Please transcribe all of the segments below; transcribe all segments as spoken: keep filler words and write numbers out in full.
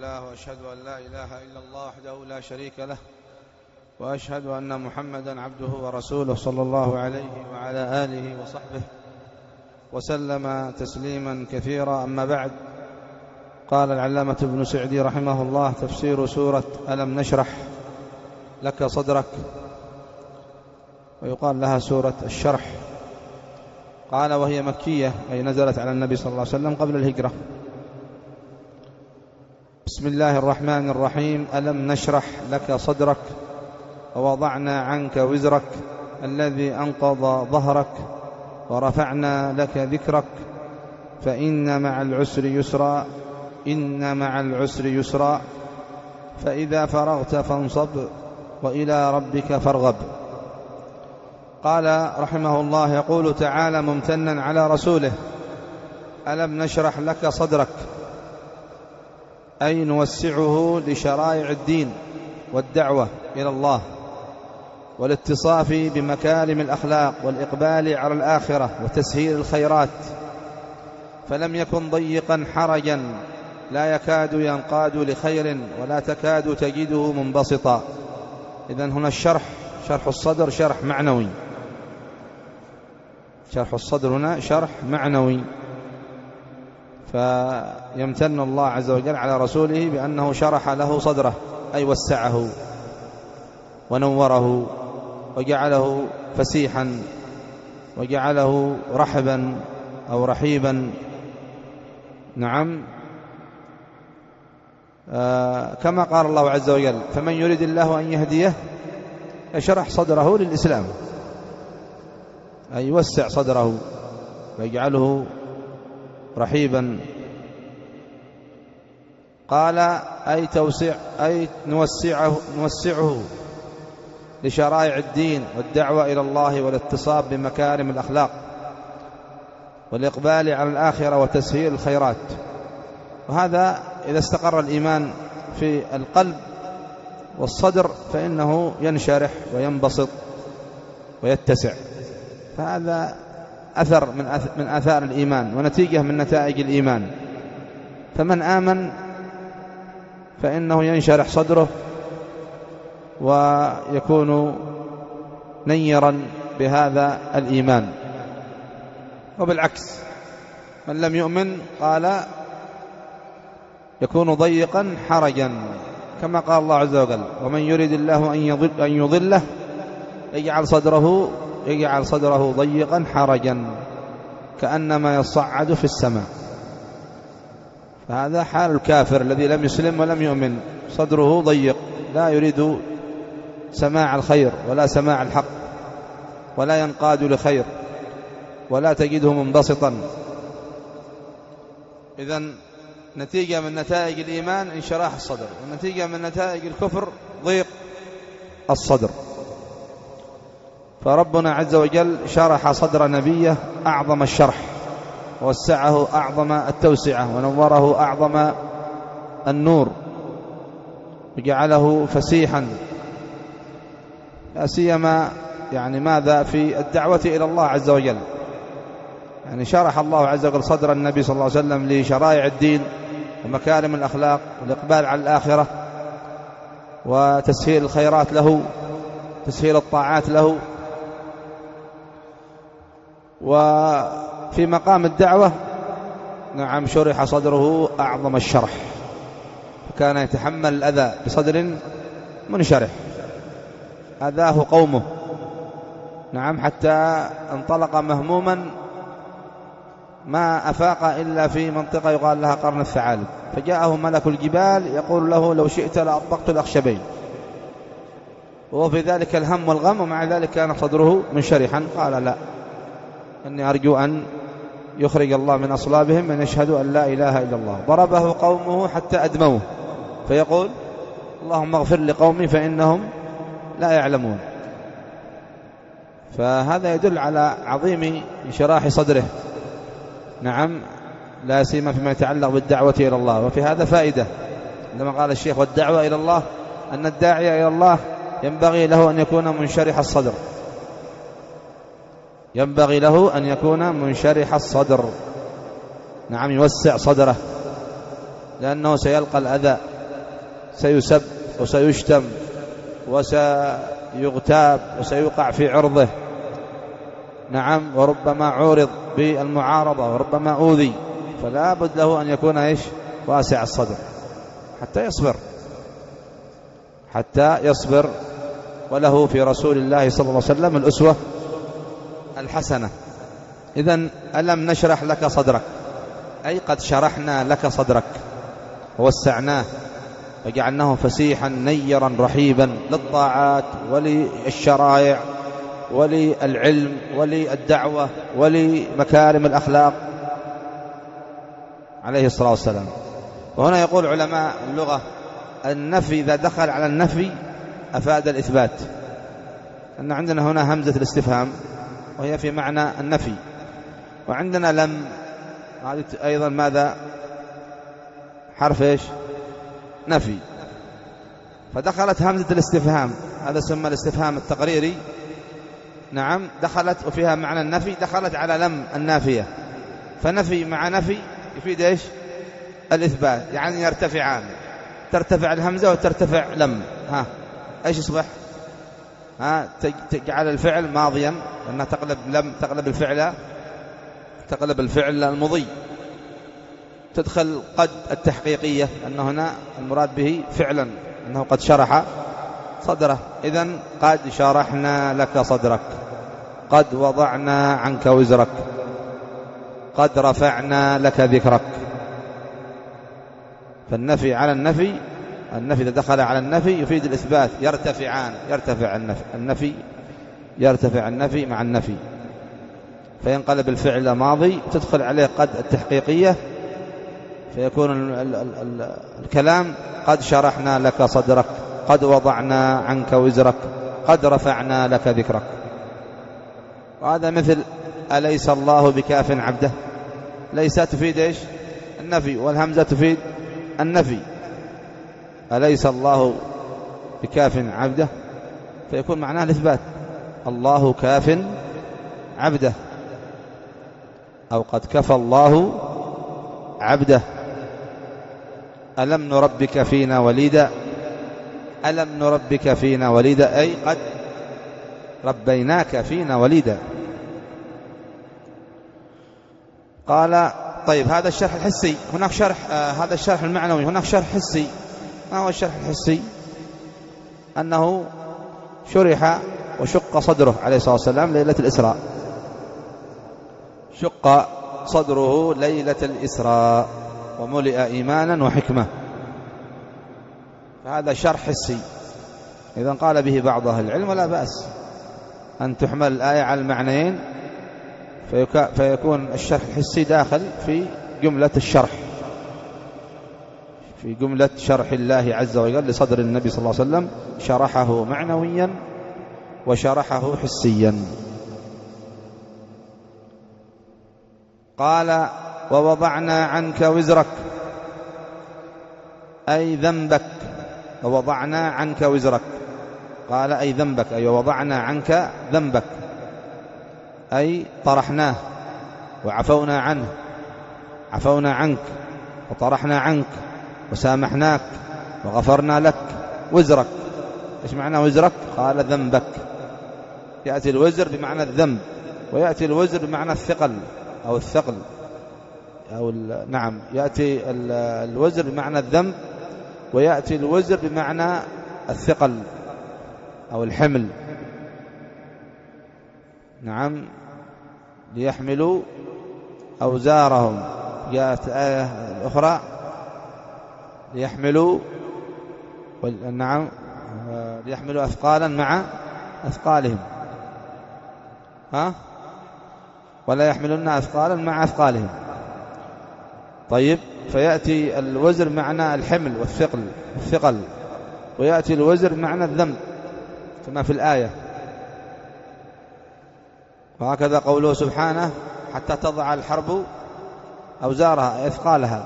الله وأشهد أن لا إله إلا الله وحده لا شريك له وأشهد أن محمدا عبده ورسوله صلى الله عليه وعلى آله وصحبه وسلم تسليما كثيرا. أما بعد، قال العلامة ابن سعدي رحمه الله: تفسير سورة ألم نشرح لك صدرك، ويقال لها سورة الشرح. قال: وهي مكية، أي نزلت على النبي صلى الله عليه وسلم قبل الهجرة. بسم الله الرحمن الرحيم. ألم نشرح لك صدرك ووضعنا عنك وزرك الذي أنقض ظهرك ورفعنا لك ذكرك فإن مع العسر يسرا إن مع العسر يسرا فإذا فرغت فانصب وإلى ربك فارغب. قال رحمه الله: يقول تعالى ممتنا على رسوله: ألم نشرح لك صدرك، أي نوسعه لشرائع الدين والدعوة إلى الله والاتصاف بمكارم الأخلاق والإقبال على الآخرة وتسهيل الخيرات، فلم يكن ضيقا حرجا لا يكاد ينقاد لخير ولا تكاد تجده منبسطا. إذن هنا الشرح، شرح الصدر شرح معنوي، شرح الصدر هنا شرح معنوي. فيمتن الله عز وجل على رسوله بأنه شرح له صدره، أي وسعه ونوره وجعله فسيحا وجعله رحبا أو رحيبا. نعم، آه كما قال الله عز وجل: فمن يريد الله أن يهديه يشرح صدره للإسلام، أي يوسع صدره ويجعله رحيبا. قال: أي توسع أي نوسعه نوسعه لشرائع الدين والدعوة إلى الله والاتصاب بمكارم الأخلاق والإقبال على الآخرة وتسهيل الخيرات. وهذا إذا استقر الإيمان في القلب والصدر فإنه ينشرح وينبسط ويتسع. فهذا أثر من من آثار الإيمان ونتيجة من نتائج الإيمان. فمن آمن فإنه ينشرح صدره ويكون نيرا بهذا الإيمان، وبالعكس من لم يؤمن قال يكون ضيقا حرجا، كما قال الله عز وجل: ومن يريد الله أن يضل أن يضله يجعل صدره يجعل صدره ضيقا حرجا كأنما يصعد في السماء. فهذا حال الكافر الذي لم يسلم ولم يؤمن، صدره ضيق، لا يريد سماع الخير ولا سماع الحق ولا ينقاد لخير ولا تجده منبسطا. إذن نتيجة من نتائج الإيمان انشراح الصدر، والنتيجة من نتائج الكفر ضيق الصدر. فربنا عز وجل شرح صدر نبيه أعظم الشرح، ووسعه أعظم التوسعة، ونوره أعظم النور، وجعله فسيحا، لا سيما يعني ماذا في الدعوة إلى الله عز وجل. يعني شرح الله عز وجل صدر النبي صلى الله عليه وسلم لشرائع الدين ومكارم الأخلاق والإقبال على الآخرة وتسهيل الخيرات له، تسهيل الطاعات له. وفي مقام الدعوة نعم شرح صدره أعظم الشرح، فكان يتحمل الأذى بصدر منشرح، أذاه قومه نعم حتى انطلق مهموما ما أفاق إلا في منطقة يقال لها قرن الثعالب، فجاءه ملك الجبال يقول له: لو شئت لأطبقت الأخشبين. وهو في ذلك الهم والغم، ومع ذلك كان صدره منشرحا. قال: لا، إني أرجو أن يخرج الله من أصلابهم من يشهد أن لا إله إلا الله. ضربه قومه حتى أدموه، فيقول: اللهم اغفر لقومي فإنهم لا يعلمون. فهذا يدل على عظيم انشراح صدره، نعم، لا سيما فيما يتعلق بالدعوة إلى الله. وفي هذا فائدة عندما قال الشيخ: والدعوة إلى الله، أن الداعية إلى الله ينبغي له أن يكون منشرح الصدر، ينبغي له أن يكون منشرح الصدر، نعم، يوسع صدره، لأنه سيلقى الأذى سيسب وسيشتم وسيغتاب وسيوقع في عرضه، نعم، وربما عورض بالمعارضة وربما أوذي، فلا بد له أن يكون إيش واسع الصدر حتى يصبر حتى يصبر وله في رسول الله صلى الله عليه وسلم الأسوة الحسنة. إذن ألم نشرح لك صدرك، أي قد شرحنا لك صدرك ووسعناه وجعلناه فسيحا نيرا رحيبا للطاعات وللشرائع وللعلم وللدعوة ولمكارم الأخلاق عليه الصلاة والسلام. وهنا يقول علماء اللغة النفي إذا دخل على النفي أفاد الإثبات، أن عندنا هنا همزة الاستفهام وهي في معنى النفي، وعندنا لم هذه أيضا ماذا حرف إيش نفي، فدخلت همزة الاستفهام، هذا سمى الاستفهام التقريري، نعم، دخلت وفيها معنى النفي، دخلت على لم النافية، فنفي مع نفي يفيد إيش الإثبات، يعني يرتفعان، ترتفع الهمزة وترتفع لم، ها إيش يصبح؟ ها تجعل الفعل ماضيا لأنها تقلب لم تقلب الفعل تقلب الفعل المضي، تدخل قد التحقيقية أنه هنا المراد به فعلا أنه قد شرح صدره، إذن قد شرحنا لك صدرك، قد وضعنا عنك وزرك، قد رفعنا لك ذكرك. فالنفي على النفي، النفي إذا دخل على النفي يفيد الإثبات، يرتفعان، يرتفع النفي النفي يرتفع النفي مع النفي، فينقلب الفعل ماضي تدخل عليه قد التحقيقية، فيكون ال ال ال ال الكلام قد شرحنا لك صدرك، قد وضعنا عنك وزرك، قد رفعنا لك ذكرك. وهذا مثل أليس الله بكاف عبده، ليس تفيد إيش النفي، والهمزة تفيد النفي، أليس الله بكاف عبده، فيكون معناه الإثبات، الله كاف عبده، أو قد كفى الله عبده. ألم نربك فينا وليدا، ألم نربك فينا وليدا، أي قد ربيناك فينا وليدا. قال طيب هذا الشرح الحسي، هناك شرح آه هذا الشرح المعنوي، هناك شرح حسي. ما هو الشرح الحسي؟ أنه شرح وشق صدره عليه الصلاة والسلام ليلة الإسراء، شق صدره ليلة الإسراء وملئ إيمانا وحكمة، فهذا شرح حسي. إذن قال به بعض أهل العلم ولا بأس أن تحمل الآية على المعنيين، فيكون الشرح الحسي داخل في جملة الشرح، في جملة شرح الله عز وجل لصدر النبي صلى الله عليه وسلم، شرحه معنويا وشرحه حسيا. قال ووضعنا عنك وزرك، أي ذنبك، ووضعنا عنك وزرك، قال أي ذنبك، أي وضعنا عنك ذنبك، أي طرحناه وعفونا عنه، عفونا عنك وطرحنا عنك وسامحناك وغفرنا لك. وزرك، إيش معنى وزرك؟ قال ذنبك. يأتي الوزر بمعنى الذنب، ويأتي الوزر بمعنى الثقل أو الثقل، أو نعم، يأتي الوزر بمعنى الذنب، ويأتي الوزر بمعنى الثقل أو الحمل، نعم، ليحملوا أوزارهم. جاءت آية أخرى ليحملوا، نعم، ليحملوا أثقالا مع أثقالهم، ها، ولا يحملون أثقالا مع أثقالهم. طيب، فيأتي الوزر معنى الحمل والثقل الثقل، ويأتي الوزر معنى الذنب كما في الآية. وهكذا قوله سبحانه حتى تضع الحرب أوزارها أثقالها.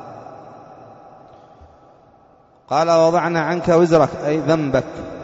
قال وضعنا عنك وزرك، أي ذنبك،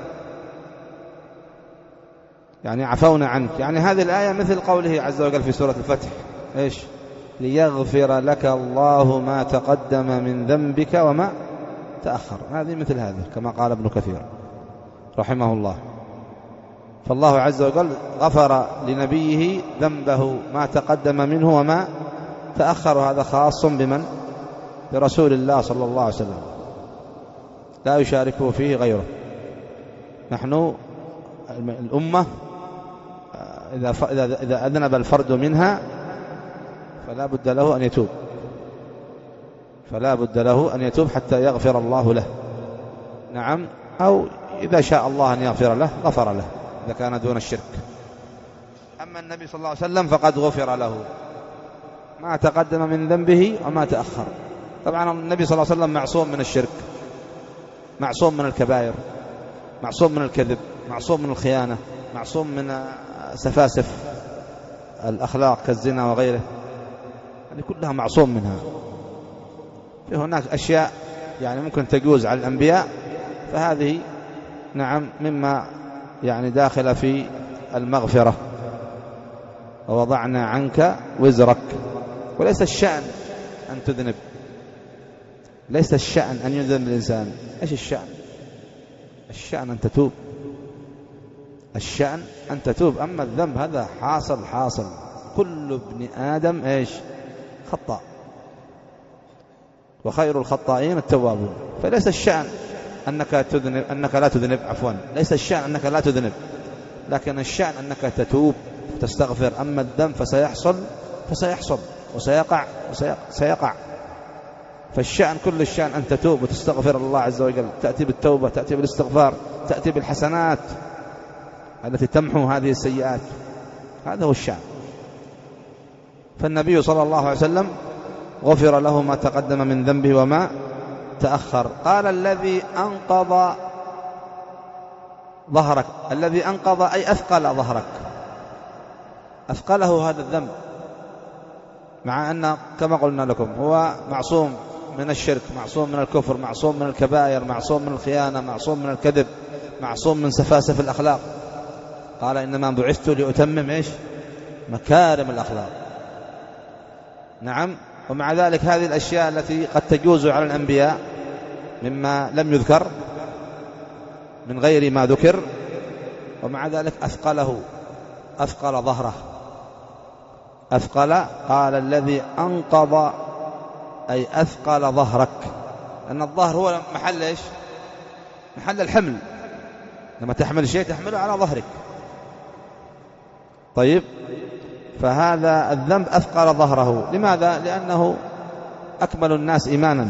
يعني عفونا عنك. يعني هذه الآية مثل قوله عز وجل في سورة الفتح، إيش؟ ليغفر لك الله ما تقدم من ذنبك وما تأخر. هذه مثل هذه كما قال ابن كثير رحمه الله. فالله عز وجل غفر لنبيه ذنبه ما تقدم منه وما تأخر، هذا خاص بمن؟ برسول الله صلى الله عليه وسلم، لا يشاركه فيه غيره. نحن الأمة إذا إذا أذنب الفرد منها فلا بد له أن يتوب، فلا بد له أن يتوب حتى يغفر الله له. نعم، أو إذا شاء الله أن يغفر له غفر له إذا كان دون الشرك. أما النبي صلى الله عليه وسلم فقد غفر له ما تقدم من ذنبه وما تأخر. طبعا النبي صلى الله عليه وسلم معصوم من الشرك، معصوم من الكبائر، معصوم من الكذب، معصوم من الخيانة، معصوم من سفاسف الأخلاق كالزنا وغيره، هذه كلها معصوم منها. في هناك أشياء يعني ممكن تجوز على الأنبياء، فهذه نعم مما يعني داخل في المغفرة. ووضعنا عنك وزرك. وليس الشأن أن تذنب، ليس الشأن أن يذنب الإنسان. إيش الشأن؟ الشأن أن تتوب، الشأن أن تتوب. أما الذنب هذا حاصل حاصل، كل ابن آدم إيش؟ خطاء، وخير الخطائين التوابون. فليس الشأن أنك تذنب، أنك لا تذنب، عفوا، ليس الشأن أنك لا تذنب، لكن الشأن أنك تتوب وتستغفر. أما الذنب فسيحصل فسيحصل وسيقع وسيقع. فالشأن كل الشأن أن تتوب وتستغفر الله عز وجل، تأتي بالتوبة، تأتي بالاستغفار، تأتي بالحسنات التي تمحو هذه السيئات. هذا هو الشأن. فالنبي صلى الله عليه وسلم غفر له ما تقدم من ذنبه وما تأخر. قال الذي أنقض ظهرك، الذي أنقض أي أثقل ظهرك، أثقله هذا الذنب، مع أن كما قلنا لكم هو معصوم من الشرك، معصوم من الكفر، معصوم من الكبائر، معصوم من الخيانة، معصوم من الكذب، معصوم من سفاسف الأخلاق. قال إنما بعثت لأتمم إيش؟ مكارم الأخلاق. نعم. ومع ذلك هذه الأشياء التي قد تجوز على الأنبياء مما لم يذكر من غير ما ذكر، ومع ذلك أثقله، أثقل ظهره، أثقل. قال الذي أنقض أي أثقل ظهرك، لأن الظهر هو محل إيش؟ محل الحمل. لما تحمل شيء تحمله على ظهرك. طيب، فهذا الذنب أثقل ظهره. لماذا؟ لأنه أكمل الناس إيمانا.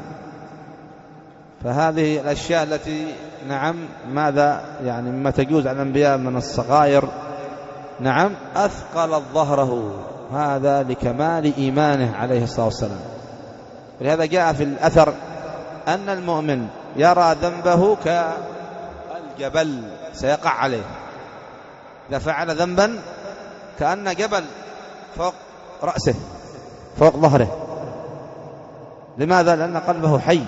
فهذه الأشياء التي نعم ماذا يعني مما تجوز على الأنبياء من الصغائر، نعم أثقل ظهره، هذا لكمال إيمانه عليه الصلاة والسلام. ولهذا جاء في الأثر أن المؤمن يرى ذنبه كالجبل سيقع عليه. إذا فعل ذنبا كأن جبل فوق رأسه، فوق ظهره. لماذا؟ لأن قلبه حي،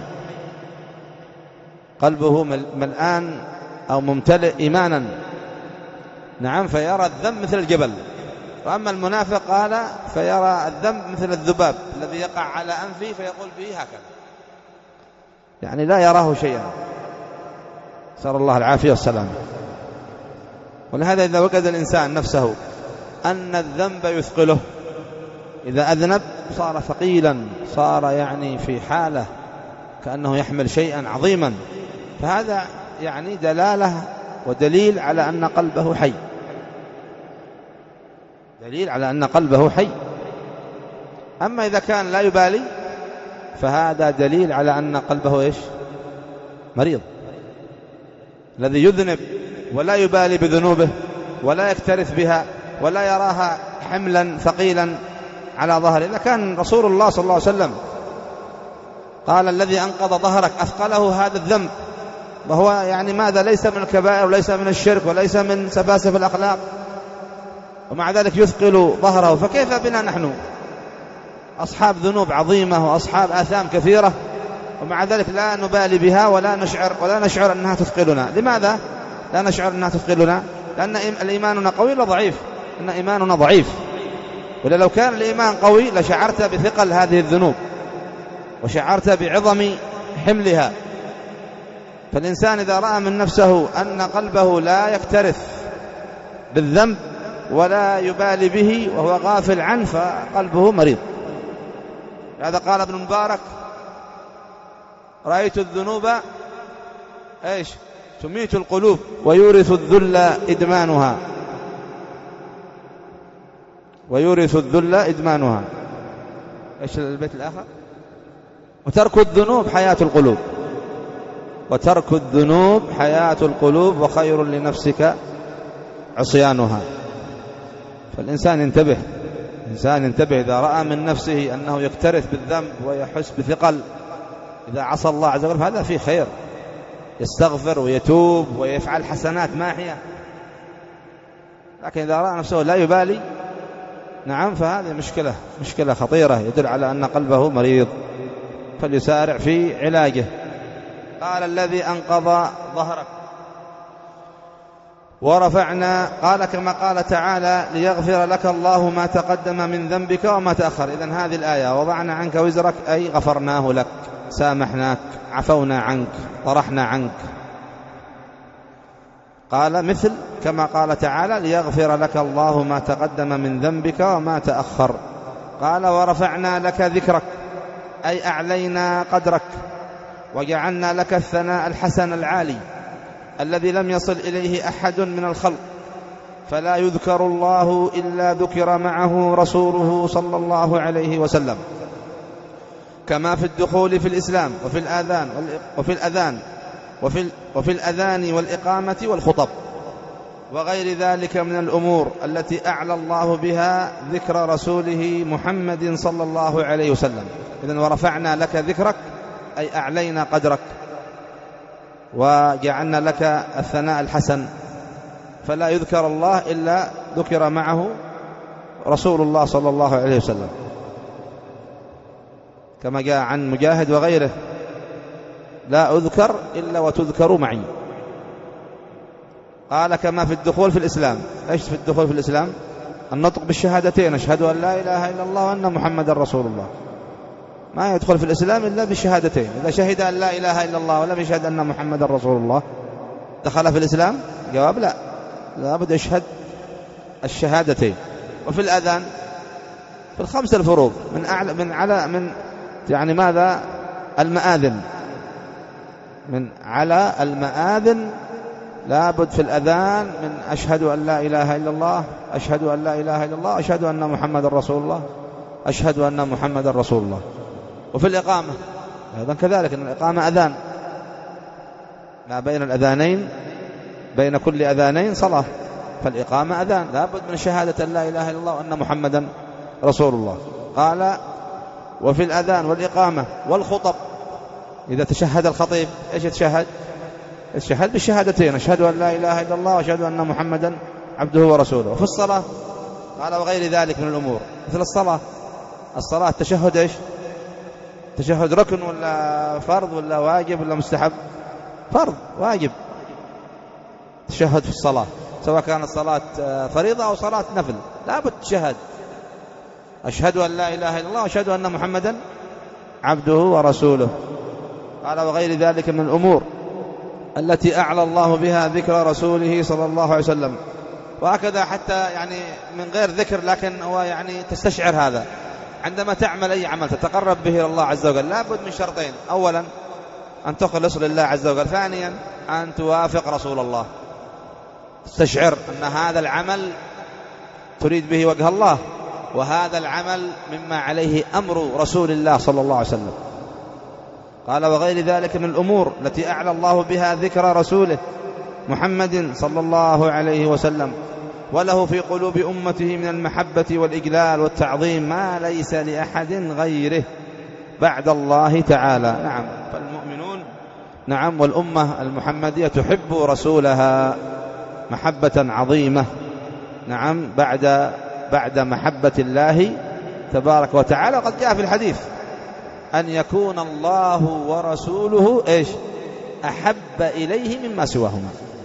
قلبه ملآن أو ممتلئ إيمانا. نعم. فيرى الذنب مثل الجبل. وأما المنافق قال فيرى الذنب مثل الذباب الذي يقع على أنفه فيقول به هكذا، يعني لا يراه شيئا. نسأل الله العافية والسلام. ولهذا إذا وجد الإنسان نفسه أن الذنب يثقله، إذا أذنب صار ثقيلا، صار يعني في حالة كأنه يحمل شيئا عظيما، فهذا يعني دلالة ودليل على أن قلبه حي، دليل على أن قلبه حي. أما إذا كان لا يبالي فهذا دليل على أن قلبه إيش؟ مريض. الذي يذنب ولا يبالي بذنوبه ولا يكترث بها ولا يراها حملا ثقيلا على ظهره. إذا كان رسول الله صلى الله عليه وسلم قال الذي أنقض ظهرك أثقله هذا الذنب، وهو يعني ماذا؟ ليس من الكبائر وليس من الشرك وليس من سفاسف الأخلاق، ومع ذلك يثقل ظهره. فكيف بنا نحن أصحاب ذنوب عظيمة وأصحاب آثام كثيرة، ومع ذلك لا نبالي بها ولا نشعر ولا نشعر أنها تثقلنا. لماذا لا نشعر أنها تثقلنا؟ لأن الإيماننا قوي ولا ضعيف؟ إن إيماننا ضعيف. ولو كان الإيمان قوي لشعرت بثقل هذه الذنوب وشعرت بعظم حملها فالإنسان إذا رأى من نفسه أن قلبه لا يكترث بالذنب ولا يبالي به وهو غافل عنه فقلبه مريض. هذا قال ابن مبارك: رأيت الذنوب ايش تميت القلوب ويورث الذل إدمانها ويورث الذل إدمانها. ايش البيت الآخر؟ وترك الذنوب حياة القلوب وترك الذنوب حياة القلوب وخير لنفسك عصيانها. فالإنسان ينتبه الإنسان ينتبه إذا رأى من نفسه أنه يكترث بالذنب ويحس بثقل إذا عصى الله عز وجل، هذا فيه خير، يستغفر ويتوب ويفعل حسنات ماحية. لكن إذا رأى نفسه لا يبالي، نعم، فهذه مشكلة مشكلة خطيرة يدل على أن قلبه مريض، فليسارع في علاجه. قال: الذي أنقض ظهرك ورفعنا، قال كما قال تعالى: ليغفر لك الله ما تقدم من ذنبك وما تأخر. إذن هذه الآية: وضعنا عنك وزرك أي غفرناه لك، سامحناك، عفونا عنك، طرحنا عنك. قال مثل كما قال تعالى: ليغفر لك الله ما تقدم من ذنبك وما تأخر. قال: ورفعنا لك ذكرك أي أعلينا قدرك وجعلنا لك الثناء الحسن العالي الذي لم يصل إليه أحد من الخلق، فلا يذكر الله إلا ذكر معه رسوله صلى الله عليه وسلم، كما في الدخول في الإسلام وفي الآذان وفي الأذان وفي وفي الأذان والإقامة والخطب وغير ذلك من الأمور التي أعلى الله بها ذكر رسوله محمد صلى الله عليه وسلم. إذن ورفعنا لك ذكرك أي أعلينا قدرك وجعلنا لك الثناء الحسن، فلا يذكر الله إلا ذكر معه رسول الله صلى الله عليه وسلم، كما جاء عن مجاهد وغيره: لا أذكر إلا وتذكر معي. قال: كما في الدخول في الإسلام. إيش في الدخول في الإسلام؟ النطق بالشهادتين: أشهد أن لا إله إلا الله وأن محمد رسول الله. ما يدخل في الإسلام إلا بالشهادتين. إذا شهد أن لا إله إلا الله ولم يشهد أن محمد رسول الله دخل في الإسلام؟ جواب: لا، لابد يشهد الشهادتين. وفي الأذان في الخمس الفروض من أعلى من على من يعني ماذا المآذن، من على المآذن لابد في الأذان من أشهد أن لا إله إلا الله، أشهد أن لا إله إلا الله، أشهد أن محمد رسول الله، أشهد أن محمد رسول الله. وفي الإقامة أيضا كذلك، أن الإقامة أذان، ما بين الأذانين بين كل أذانين صلاة، فالإقامة أذان، لابد من شهادة أن لا إله إلا الله وأن محمدا رسول الله. قال: وفي الأذان والإقامة والخطب. إذا تشهد الخطيب إيش يتشهد؟ يتشهد بالشهادتين: أشهد أن لا إله إلا الله وأشهد أن محمدا عبده ورسوله. وفي الصلاة قال: وغير ذلك من الأمور، مثل الصلاة. الصلاة التشهد إيش؟ تشهد ركن ولا فرض ولا واجب ولا مستحب؟ فرض، واجب تشهد في الصلاة، سواء كانت صلاة فريضة أو صلاة نفل، لابد تشهد: أشهد أن لا إله إلا الله وأشهد أن محمدا عبده ورسوله. قال: وغير ذلك من الأمور التي أعلى الله بها ذكر رسوله صلى الله عليه وسلم. وهكذا حتى يعني من غير ذكر، لكن هو يعني تستشعر هذا عندما تعمل أي عمل تتقرب به إلى الله عز وجل، لابد من شرطين: أولا أن تخلص لله عز وجل، ثانيا أن توافق رسول الله، تستشعر أن هذا العمل تريد به وجه الله، وهذا العمل مما عليه أمر رسول الله صلى الله عليه وسلم. قال: وغير ذلك من الأمور التي أعلى الله بها ذكر رسوله محمد صلى الله عليه وسلم، وله في قلوب أمته من المحبة والإجلال والتعظيم ما ليس لأحد غيره بعد الله تعالى. نعم، فالمؤمنون نعم والأمة المحمدية تحب رسولها محبة عظيمة، نعم، بعد بعد محبة الله تبارك وتعالى. وقد جاء في الحديث أن يكون الله ورسوله إيش أحب إليه مما سواهما.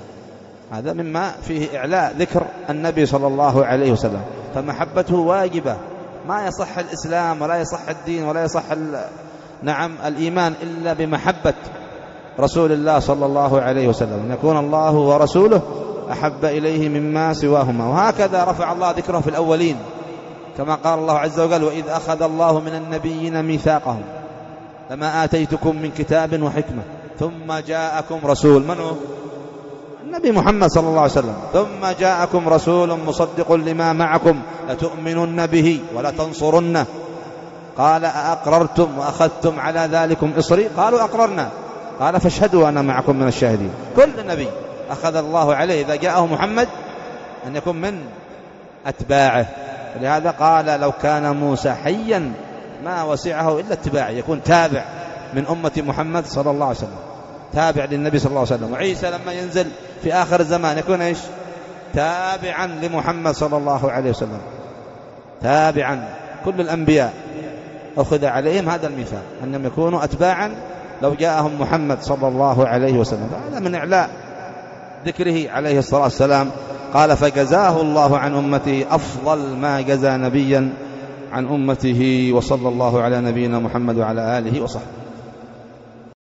هذا مما فيه إعلاء ذكر النبي صلى الله عليه وسلم، فمحبته واجبة. ما يصح الإسلام ولا يصح الدين ولا يصح نعم الإيمان إلا بمحبة رسول الله صلى الله عليه وسلم، أن يكون الله ورسوله أحب إليه مما سواهما. وهكذا رفع الله ذكره في الأولين، كما قال الله عز وجل: وإذ أخذ الله من النبيين ميثاقهم لما آتيتكم من كتاب وحكمة ثم جاءكم رسول، من هو؟ النبي محمد صلى الله عليه وسلم. ثم جاءكم رسول مصدق لما معكم لتؤمنن به ولتنصرنه. قال: أأقررتم وأخذتم على ذلكم إصري؟ قالوا: أقررنا. قال: فاشهدوا أنا معكم من الشاهدين. كل نبي أخذ الله عليه إذا جاءه محمد أن يكون من أتباعه. ولهذا قال: لو كان موسى حيا ما وسعه إلا اتباعه، يكون تابع من أمة محمد صلى الله عليه وسلم، تابع للنبي صلى الله عليه وسلم. وعيسى لما ينزل في آخر الزمان يكون إيش؟ تابعا لمحمد صلى الله عليه وسلم، تابعا. كل الأنبياء أخذ عليهم هذا الميثاق أنهم يكونوا أتباعا لو جاءهم محمد صلى الله عليه وسلم. فهذا من إعلاء ذكره عليه الصلاة والسلام. قال: فجزاه الله عن أمته أفضل ما جزى نبيا عن أمته. وصلى الله على نبينا محمد وعلى آله وصحبه.